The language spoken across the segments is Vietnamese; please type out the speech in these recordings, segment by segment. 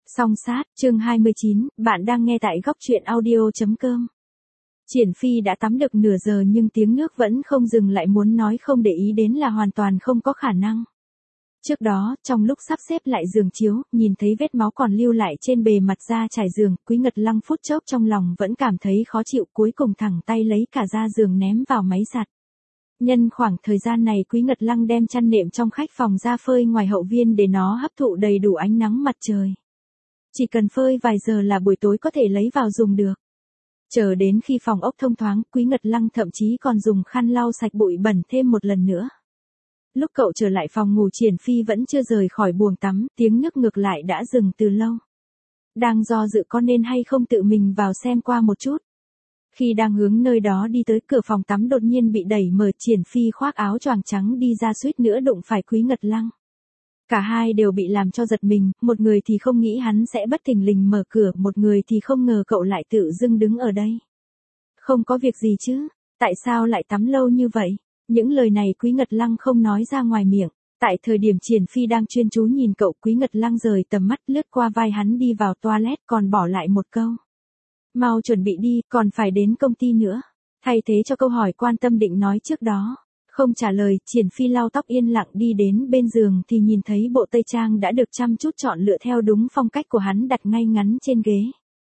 Song sát, chương 29, bạn đang nghe tại góc truyện audio.com. Triển Phi đã tắm được nửa giờ nhưng tiếng nước vẫn không dừng lại, muốn nói không để ý đến là hoàn toàn không có khả năng. Trước đó, trong lúc sắp xếp lại giường chiếu, nhìn thấy vết máu còn lưu lại trên bề mặt da trải giường, Quý Ngật Lăng phút chốc trong lòng vẫn cảm thấy khó chịu, cuối cùng thẳng tay lấy cả da giường ném vào máy giặt. Nhân khoảng thời gian này Quý Ngật Lăng đem chăn nệm trong khách phòng ra phơi ngoài hậu viên để nó hấp thụ đầy đủ ánh nắng mặt trời. Chỉ cần phơi vài giờ là buổi tối có thể lấy vào dùng được. Chờ đến khi phòng ốc thông thoáng, Quý Ngật Lăng thậm chí còn dùng khăn lau sạch bụi bẩn thêm một lần nữa. Lúc cậu trở lại phòng ngủ, Triển Phi vẫn chưa rời khỏi buồng tắm, tiếng nước ngược lại đã dừng từ lâu. Đang do dự có nên hay không tự mình vào xem qua một chút. Khi đang hướng nơi đó đi tới, cửa phòng tắm đột nhiên bị đẩy mở, Triển Phi khoác áo choàng trắng đi ra, suýt nữa đụng phải Quý Ngật Lăng. Cả hai đều bị làm cho giật mình, một người thì không nghĩ hắn sẽ bất thình lình mở cửa, một người thì không ngờ cậu lại tự dưng đứng ở đây. Không có việc gì chứ, tại sao lại tắm lâu như vậy? Những lời này Quý Ngật Lăng không nói ra ngoài miệng. Tại thời điểm Triển Phi đang chuyên chú nhìn cậu, Quý Ngật Lăng rời tầm mắt lướt qua vai hắn đi vào toilet, còn bỏ lại một câu. Mau chuẩn bị đi, còn phải đến công ty nữa. Thay thế cho câu hỏi quan tâm định nói trước đó. Không trả lời, Triển Phi lau tóc yên lặng đi đến bên giường thì nhìn thấy bộ tây trang đã được chăm chút chọn lựa theo đúng phong cách của hắn đặt ngay ngắn trên ghế.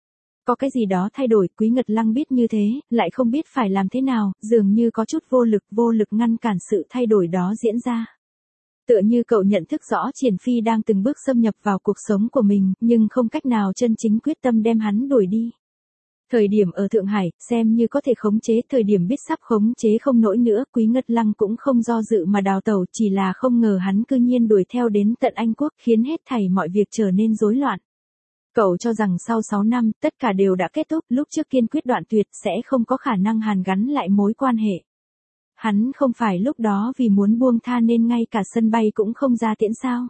Có cái gì đó thay đổi, Quý Ngật Lăng biết như thế, lại không biết phải làm thế nào, dường như có chút vô lực ngăn cản sự thay đổi đó diễn ra. Tựa như cậu nhận thức rõ Triển Phi đang từng bước xâm nhập vào cuộc sống của mình, nhưng không cách nào chân chính quyết tâm đem hắn đuổi đi. Thời điểm ở Thượng Hải, xem như có thể khống chế, thời điểm biết sắp khống chế không nổi nữa, Quý Ngật Lăng cũng không do dự mà đào tẩu, chỉ là không ngờ hắn cư nhiên đuổi theo đến tận Anh Quốc, khiến hết thảy mọi việc trở nên rối loạn. Cậu cho rằng sau 6 năm, tất cả đều đã kết thúc, lúc trước kiên quyết đoạn tuyệt, sẽ không có khả năng hàn gắn lại mối quan hệ. Hắn không phải lúc đó vì muốn buông tha nên ngay cả sân bay cũng không ra tiễn sao?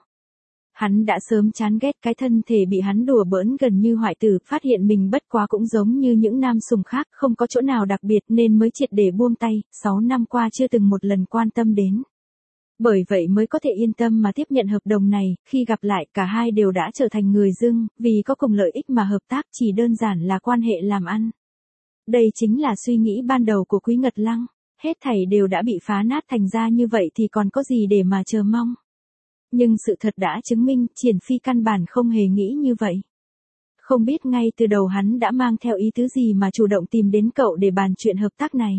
Hắn đã sớm chán ghét cái thân thể bị hắn đùa bỡn gần như hoại tử, phát hiện mình bất quá cũng giống như những nam sùng khác, không có chỗ nào đặc biệt nên mới triệt để buông tay, 6 năm qua chưa từng một lần quan tâm đến. Bởi vậy mới có thể yên tâm mà tiếp nhận hợp đồng này, khi gặp lại cả hai đều đã trở thành người dưng, vì có cùng lợi ích mà hợp tác, chỉ đơn giản là quan hệ làm ăn. Đây chính là suy nghĩ ban đầu của Quý Ngật Lăng, hết thảy đều đã bị phá nát thành ra như vậy thì còn có gì để mà chờ mong. Nhưng sự thật đã chứng minh, Triển Phi căn bản không hề nghĩ như vậy. Không biết ngay từ đầu hắn đã mang theo ý tứ gì mà chủ động tìm đến cậu để bàn chuyện hợp tác này.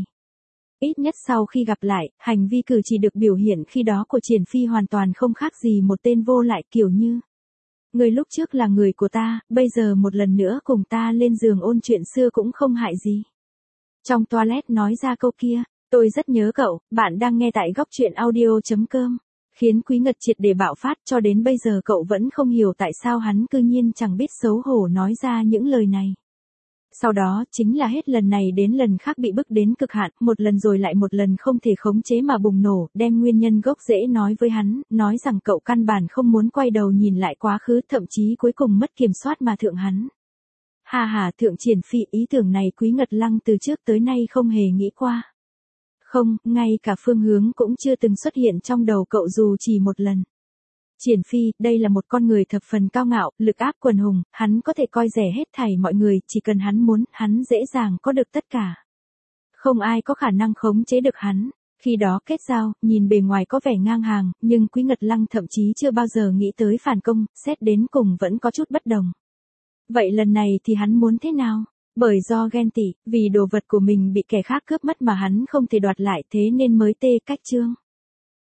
Ít nhất sau khi gặp lại, hành vi cử chỉ được biểu hiện khi đó của Triển Phi hoàn toàn không khác gì một tên vô lại, kiểu như: người lúc trước là người của ta, bây giờ một lần nữa cùng ta lên giường ôn chuyện xưa cũng không hại gì. Trong toilet nói ra câu kia, tôi rất nhớ cậu, bạn đang nghe tại góc truyện audio.com. Khiến Quý Ngật triệt để bạo phát, cho đến bây giờ cậu vẫn không hiểu tại sao hắn cư nhiên chẳng biết xấu hổ nói ra những lời này. Sau đó, chính là hết lần này đến lần khác bị bức đến cực hạn, một lần rồi lại một lần không thể khống chế mà bùng nổ, đem nguyên nhân gốc rễ nói với hắn, nói rằng cậu căn bản không muốn quay đầu nhìn lại quá khứ, thậm chí cuối cùng mất kiểm soát mà thượng hắn. Thượng Triển Phi, ý tưởng này Quý Ngật Lăng từ trước tới nay không hề nghĩ qua. Không, ngay cả phương hướng cũng chưa từng xuất hiện trong đầu cậu dù chỉ một lần. Triển Phi, đây là một con người thập phần cao ngạo, lực áp quần hùng, hắn có thể coi rẻ hết thảy mọi người, chỉ cần hắn muốn, hắn dễ dàng có được tất cả. Không ai có khả năng khống chế được hắn. Khi đó kết giao, nhìn bề ngoài có vẻ ngang hàng, nhưng Quý Ngật Lăng thậm chí chưa bao giờ nghĩ tới phản công, xét đến cùng vẫn có chút bất đồng. Vậy lần này thì hắn muốn thế nào? Bởi do ghen tị, vì đồ vật của mình bị kẻ khác cướp mất mà hắn không thể đoạt lại, thế nên mới tê cách trương.